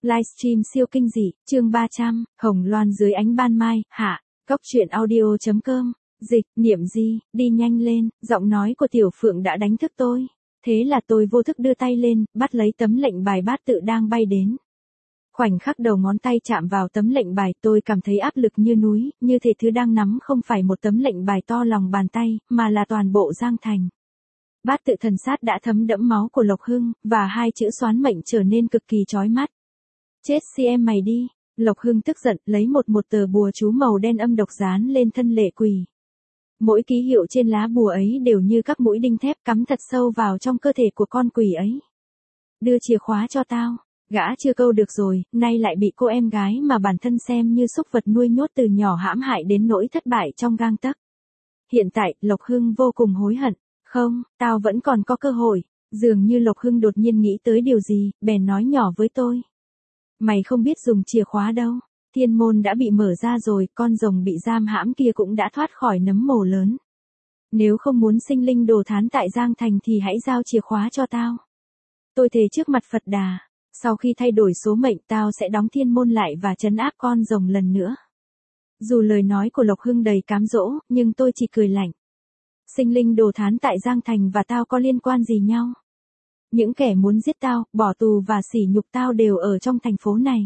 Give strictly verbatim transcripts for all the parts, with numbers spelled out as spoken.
Livestream siêu kinh dị, chương ba trăm, Hồng Loan dưới ánh ban mai, hạ, Cốc truyện audio chấm com, dịch, Niệm Di, đi nhanh lên, giọng nói của Tiểu Phượng đã đánh thức tôi. Thế là tôi vô thức đưa tay lên, bắt lấy tấm lệnh bài bát tự đang bay đến. Khoảnh khắc đầu ngón tay chạm vào tấm lệnh bài, tôi cảm thấy áp lực như núi, như thể thứ đang nắm không phải một tấm lệnh bài to lòng bàn tay, mà là toàn bộ Giang Thành. Bát tự thần sát đã thấm đẫm máu của Lộc Hưng, và hai chữ xoán mệnh trở nên cực kỳ chói mắt. Chết si em mày đi, Lộc Hưng tức giận, lấy một một tờ bùa chú màu đen âm độc dán lên thân Lệ Quỳ. Mỗi ký hiệu trên lá bùa ấy đều như các mũi đinh thép cắm thật sâu vào trong cơ thể của con quỷ ấy. Đưa chìa khóa cho tao, gã chưa câu được rồi, nay lại bị cô em gái mà bản thân xem như súc vật nuôi nhốt từ nhỏ hãm hại đến nỗi thất bại trong gang tấc. Hiện tại, Lộc Hưng vô cùng hối hận. Không, tao vẫn còn có cơ hội. Dường như Lộc Hưng đột nhiên nghĩ tới điều gì, bèn nói nhỏ với tôi. Mày không biết dùng chìa khóa đâu. Thiên môn đã bị mở ra rồi, con rồng bị giam hãm kia cũng đã thoát khỏi nấm mồ lớn. Nếu không muốn sinh linh đồ thán tại Giang Thành thì hãy giao chìa khóa cho tao. Tôi thề trước mặt Phật Đà, sau khi thay đổi số mệnh tao sẽ đóng thiên môn lại và trấn áp con rồng lần nữa. Dù lời nói của Lộc Hưng đầy cám dỗ, nhưng tôi chỉ cười lạnh. Sinh linh đồ thán tại Giang Thành và tao có liên quan gì nhau? Những kẻ muốn giết tao, bỏ tù và sỉ nhục tao đều ở trong thành phố này.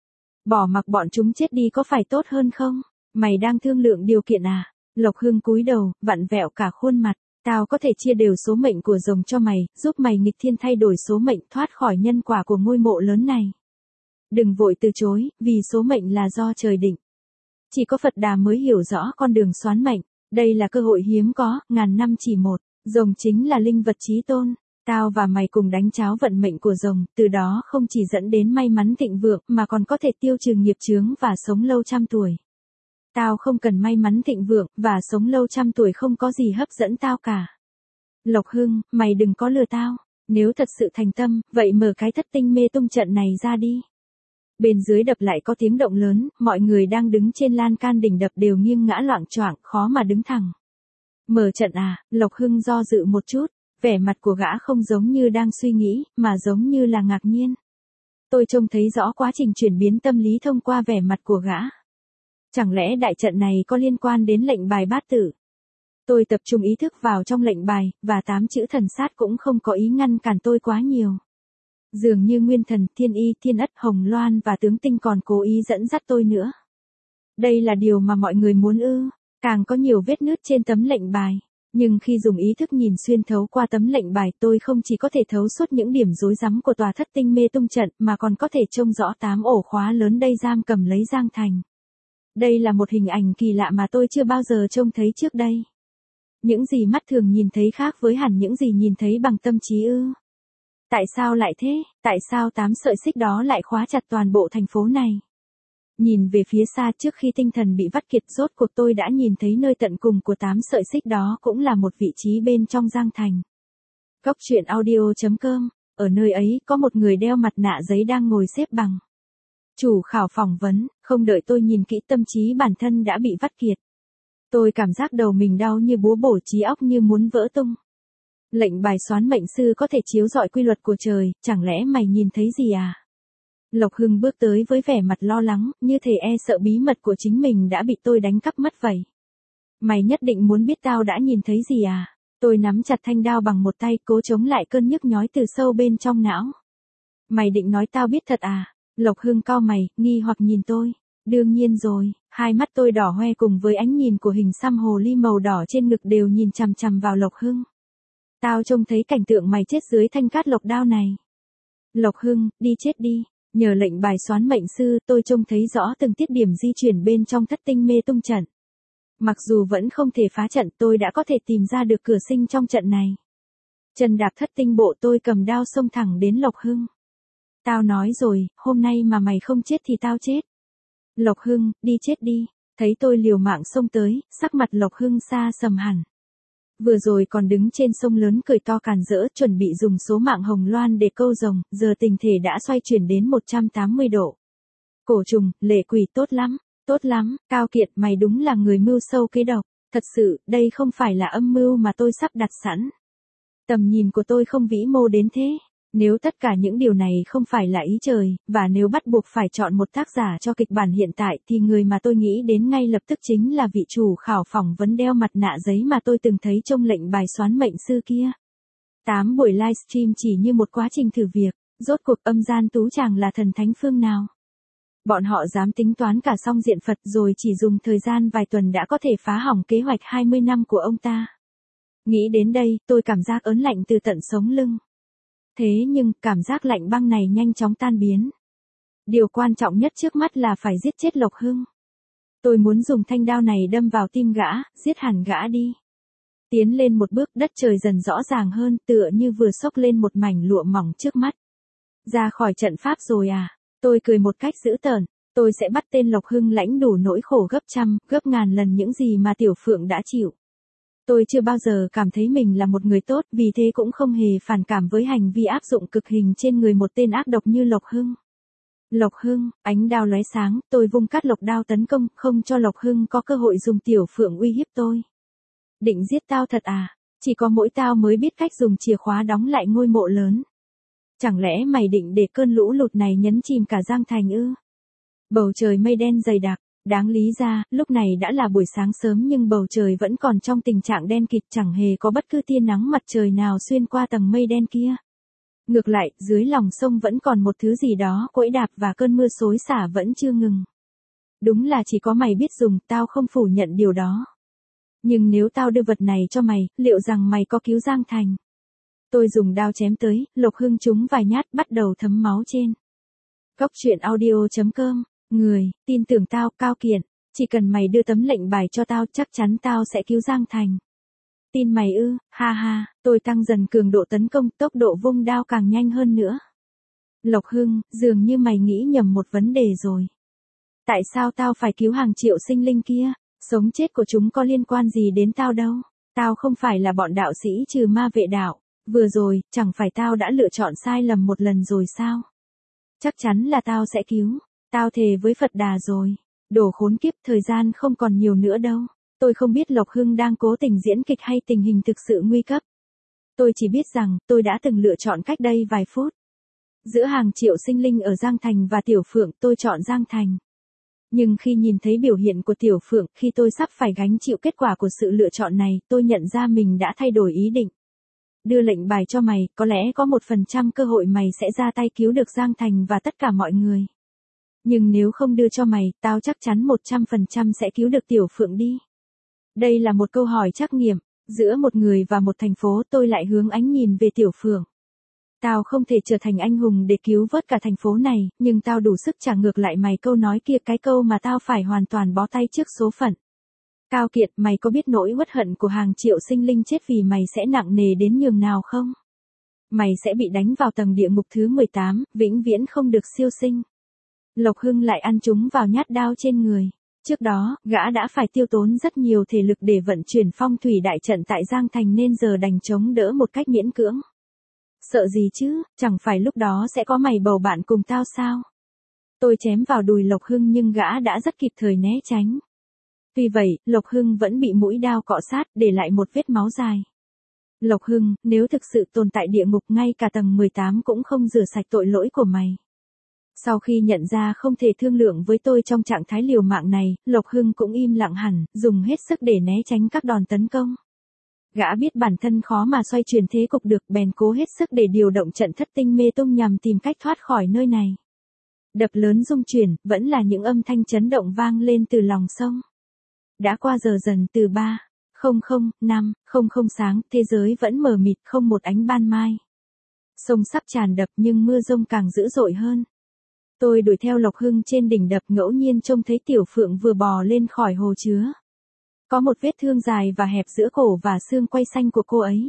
Bỏ mặc bọn chúng chết đi có phải tốt hơn không? Mày đang thương lượng điều kiện à? Lộc Hưng cúi đầu, vặn vẹo cả khuôn mặt. Tao có thể chia đều số mệnh của rồng cho mày, giúp mày nghịch thiên thay đổi số mệnh thoát khỏi nhân quả của ngôi mộ lớn này. Đừng vội từ chối, vì số mệnh là do trời định. Chỉ có Phật Đà mới hiểu rõ con đường xoán mệnh. Đây là cơ hội hiếm có, ngàn năm chỉ một. Rồng chính là linh vật chí tôn. Tao và mày cùng đánh cháo vận mệnh của rồng, từ đó không chỉ dẫn đến may mắn thịnh vượng mà còn có thể tiêu trừ nghiệp chướng và sống lâu trăm tuổi. Tao không cần may mắn thịnh vượng và sống lâu trăm tuổi, không có gì hấp dẫn tao cả. Lộc Hưng, mày đừng có lừa tao. Nếu thật sự thành tâm, vậy mở cái thất tinh mê tung trận này ra đi. Bên dưới đập lại có tiếng động lớn, mọi người đang đứng trên lan can đỉnh đập đều nghiêng ngã loạng choạng, khó mà đứng thẳng. Mở trận à? Lộc Hưng do dự một chút, vẻ mặt của gã không giống như đang suy nghĩ, mà giống như là ngạc nhiên. Tôi trông thấy rõ quá trình chuyển biến tâm lý thông qua vẻ mặt của gã. Chẳng lẽ đại trận này có liên quan đến lệnh bài bát tự? Tôi tập trung ý thức vào trong lệnh bài, và tám chữ thần sát cũng không có ý ngăn cản tôi quá nhiều. Dường như Nguyên Thần, Thiên Y, Thiên Ất, Hồng Loan và Tướng Tinh còn cố ý dẫn dắt tôi nữa. Đây là điều mà mọi người muốn ư? Càng có nhiều vết nứt trên tấm lệnh bài. Nhưng khi dùng ý thức nhìn xuyên thấu qua tấm lệnh bài, tôi không chỉ có thể thấu suốt những điểm rối rắm của tòa thất tinh mê tung trận, mà còn có thể trông rõ tám ổ khóa lớn đây giam cầm lấy Giang Thành. Đây là một hình ảnh kỳ lạ mà tôi chưa bao giờ trông thấy trước đây. Những gì mắt thường nhìn thấy khác với hẳn những gì nhìn thấy bằng tâm trí ư? Tại sao lại thế? Tại sao tám sợi xích đó lại khóa chặt toàn bộ thành phố này? Nhìn về phía xa, trước khi tinh thần bị vắt kiệt, rốt cuộc tôi đã nhìn thấy nơi tận cùng của tám sợi xích đó cũng là một vị trí bên trong Giang Thành. Cốc truyện audio chấm com, ở nơi ấy có một người đeo mặt nạ giấy đang ngồi xếp bằng. Chủ khảo phỏng vấn, không đợi tôi nhìn kỹ, tâm trí bản thân đã bị vắt kiệt. Tôi cảm giác đầu mình đau như búa bổ, trí óc như muốn vỡ tung. Lệnh bài xoán mệnh sư có thể chiếu rọi quy luật của trời, chẳng lẽ mày nhìn thấy gì à? Lộc Hưng bước tới với vẻ mặt lo lắng, như thể e sợ bí mật của chính mình đã bị tôi đánh cắp mất vậy. Mày nhất định muốn biết tao đã nhìn thấy gì à? Tôi nắm chặt thanh đao bằng một tay, cố chống lại cơn nhức nhói từ sâu bên trong não. Mày định nói tao biết thật à? Lộc Hưng cau mày, nghi hoặc nhìn tôi. Đương nhiên rồi, hai mắt tôi đỏ hoe cùng với ánh nhìn của hình xăm hồ ly màu đỏ trên ngực đều nhìn chằm chằm vào Lộc Hưng. Tao trông thấy cảnh tượng mày chết dưới thanh cát lộc đao này. Lộc Hưng, đi chết đi. Nhờ lệnh bài xoán mệnh sư, tôi trông thấy rõ từng tiết điểm di chuyển bên trong thất tinh mê tung trận. Mặc dù vẫn không thể phá trận, tôi đã có thể tìm ra được cửa sinh trong trận này. Chân đạp thất tinh bộ, tôi cầm đao xông thẳng đến Lộc Hưng. Tao nói rồi, hôm nay mà mày không chết thì tao chết. Lộc Hưng, đi chết đi. Thấy tôi liều mạng xông tới, sắc mặt Lộc Hưng xa sầm hẳn. Vừa rồi còn đứng trên sông lớn cười to càn rỡ, chuẩn bị dùng số mạng Hồng Loan để câu rồng, giờ tình thể đã xoay chuyển đến một trăm tám mươi độ. Cổ trùng, Lệ Quỳ, tốt lắm, tốt lắm, Cao Kiệt, mày đúng là người mưu sâu kế độc. Thật sự, đây không phải là âm mưu mà tôi sắp đặt sẵn. Tầm nhìn của tôi không vĩ mô đến thế. Nếu tất cả những điều này không phải là ý trời, và nếu bắt buộc phải chọn một tác giả cho kịch bản hiện tại thì người mà tôi nghĩ đến ngay lập tức chính là vị chủ khảo phỏng vấn đeo mặt nạ giấy mà tôi từng thấy trong lệnh bài xoán mệnh sư kia. Tám buổi livestream chỉ như một quá trình thử việc, rốt cuộc âm gian tú chàng là thần thánh phương nào. Bọn họ dám tính toán cả song diện Phật rồi chỉ dùng thời gian vài tuần đã có thể phá hỏng kế hoạch hai mươi năm của ông ta. Nghĩ đến đây, tôi cảm giác ớn lạnh từ tận sống lưng. Thế nhưng, cảm giác lạnh băng này nhanh chóng tan biến. Điều quan trọng nhất trước mắt là phải giết chết Lộc Hưng. Tôi muốn dùng thanh đao này đâm vào tim gã, giết hẳn gã đi. Tiến lên một bước, đất trời dần rõ ràng hơn, tựa như vừa xốc lên một mảnh lụa mỏng trước mắt. Ra khỏi trận pháp rồi à? Tôi cười một cách dữ tợn. Tôi sẽ bắt tên Lộc Hưng lãnh đủ nỗi khổ gấp trăm, gấp ngàn lần những gì mà Tiểu Phượng đã chịu. Tôi chưa bao giờ cảm thấy mình là một người tốt, vì thế cũng không hề phản cảm với hành vi áp dụng cực hình trên người một tên ác độc như Lộc Hưng. Lộc Hưng, ánh đao lóe sáng, tôi vung cát lộc đao tấn công, không cho Lộc Hưng có cơ hội dùng Tiểu Phượng uy hiếp tôi. Định giết tao thật à? Chỉ có mỗi tao mới biết cách dùng chìa khóa đóng lại ngôi mộ lớn. Chẳng lẽ mày định để cơn lũ lụt này nhấn chìm cả Giang Thành ư? Bầu trời mây đen dày đặc, đáng lý ra, lúc này đã là buổi sáng sớm nhưng bầu trời vẫn còn trong tình trạng đen kịt, chẳng hề có bất cứ tia nắng mặt trời nào xuyên qua tầng mây đen kia. Ngược lại, dưới lòng sông vẫn còn một thứ gì đó quẫy đạp và cơn mưa xối xả vẫn chưa ngừng. Đúng là chỉ có mày biết dùng, tao không phủ nhận điều đó. Nhưng nếu tao đưa vật này cho mày, liệu rằng mày có cứu Giang Thành? Tôi dùng đao chém tới, Lộc Hưng trúng vài nhát bắt đầu thấm máu trên. Cốc truyện audio chấm com. Người, tin tưởng tao, Cao Kiện. Chỉ cần mày đưa tấm lệnh bài cho tao, chắc chắn tao sẽ cứu Giang Thành. Tin mày ư? Ha ha, tôi tăng dần cường độ tấn công, tốc độ vung đao càng nhanh hơn nữa. Lộc Hưng, dường như mày nghĩ nhầm một vấn đề rồi. Tại sao tao phải cứu hàng triệu sinh linh kia? Sống chết của chúng có liên quan gì đến tao đâu. Tao không phải là bọn đạo sĩ trừ ma vệ đạo. Vừa rồi, chẳng phải tao đã lựa chọn sai lầm một lần rồi sao? Chắc chắn là tao sẽ cứu. Tao thề với Phật Đà rồi. Đồ khốn kiếp, thời gian không còn nhiều nữa đâu. Tôi không biết Lộc Hưng đang cố tình diễn kịch hay tình hình thực sự nguy cấp. Tôi chỉ biết rằng, tôi đã từng lựa chọn cách đây vài phút. Giữa hàng triệu sinh linh ở Giang Thành và Tiểu Phượng, tôi chọn Giang Thành. Nhưng khi nhìn thấy biểu hiện của Tiểu Phượng, khi tôi sắp phải gánh chịu kết quả của sự lựa chọn này, tôi nhận ra mình đã thay đổi ý định. Đưa lệnh bài cho mày, có lẽ có một phần trăm cơ hội mày sẽ ra tay cứu được Giang Thành và tất cả mọi người. Nhưng nếu không đưa cho mày, tao chắc chắn một trăm phần trăm sẽ cứu được Tiểu Phượng đi. Đây là một câu hỏi trắc nghiệm. Giữa một người và một thành phố, tôi lại hướng ánh nhìn về Tiểu Phượng. Tao không thể trở thành anh hùng để cứu vớt cả thành phố này, nhưng tao đủ sức trả ngược lại mày câu nói kia, cái câu mà tao phải hoàn toàn bó tay trước số phận. Cao Kiệt, mày có biết nỗi uất hận của hàng triệu sinh linh chết vì mày sẽ nặng nề đến nhường nào không? Mày sẽ bị đánh vào tầng địa ngục thứ mười tám, vĩnh viễn không được siêu sinh. Lộc Hưng lại ăn trúng vào nhát đao trên người. Trước đó, gã đã phải tiêu tốn rất nhiều thể lực để vận chuyển phong thủy đại trận tại Giang Thành nên giờ đành chống đỡ một cách miễn cưỡng. Sợ gì chứ, chẳng phải lúc đó sẽ có mày bầu bạn cùng tao sao? Tôi chém vào đùi Lộc Hưng nhưng gã đã rất kịp thời né tránh. Tuy vậy, Lộc Hưng vẫn bị mũi đao cọ sát, để lại một vết máu dài. Lộc Hưng, nếu thực sự tồn tại địa ngục, ngay cả tầng mười tám cũng không rửa sạch tội lỗi của mày. Sau khi nhận ra không thể thương lượng với tôi trong trạng thái liều mạng này, Lộc Hưng cũng im lặng hẳn, dùng hết sức để né tránh các đòn tấn công. Gã biết bản thân khó mà xoay chuyển thế cục được, bèn cố hết sức để điều động trận thất tinh mê tung nhằm tìm cách thoát khỏi nơi này. Đập lớn rung chuyển, vẫn là những âm thanh chấn động vang lên từ lòng sông. Đã qua giờ dần từ ba, không không, năm, không không sáng, thế giới vẫn mờ mịt, không một ánh ban mai. Sông sắp tràn đập nhưng mưa rông càng dữ dội hơn. Tôi đuổi theo Lộc Hưng trên đỉnh đập, ngẫu nhiên trông thấy Tiểu Phượng vừa bò lên khỏi hồ chứa. Có một vết thương dài và hẹp giữa cổ và xương quai xanh của cô ấy.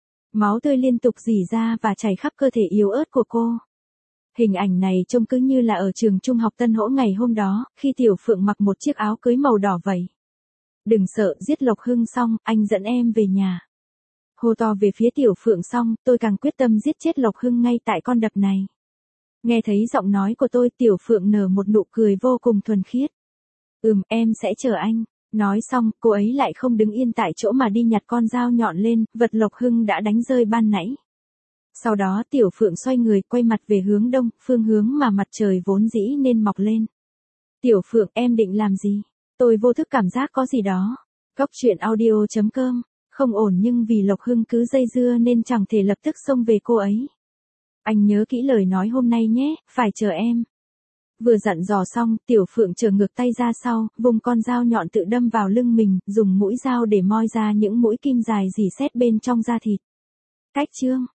Máu tươi liên tục rỉ ra và chảy khắp cơ thể yếu ớt của cô. Hình ảnh này trông cứ như là ở trường trung học Tân Hỗ ngày hôm đó, khi Tiểu Phượng mặc một chiếc áo cưới màu đỏ vậy. Đừng sợ, giết Lộc Hưng xong, anh dẫn em về nhà. Hô to về phía Tiểu Phượng xong, tôi càng quyết tâm giết chết Lộc Hưng ngay tại con đập này. Nghe thấy giọng nói của tôi, Tiểu Phượng nở một nụ cười vô cùng thuần khiết. Ừm, em sẽ chờ anh. Nói xong, cô ấy lại không đứng yên tại chỗ mà đi nhặt con dao nhọn lên, vật Lộc Hưng đã đánh rơi ban nãy. Sau đó Tiểu Phượng xoay người quay mặt về hướng đông, phương hướng mà mặt trời vốn dĩ nên mọc lên. Tiểu Phượng, em định làm gì? Tôi vô thức cảm giác có gì đó. Cốc truyện audio chấm com, không ổn nhưng vì Lộc Hưng cứ dây dưa nên chẳng thể lập tức xông về cô ấy. Anh nhớ kỹ lời nói hôm nay nhé, phải chờ em. Vừa dặn dò xong, Tiểu Phượng trở ngược tay ra sau, vùng con dao nhọn tự đâm vào lưng mình, dùng mũi dao để moi ra những mũi kim dài rỉ sét bên trong da thịt. Cách chương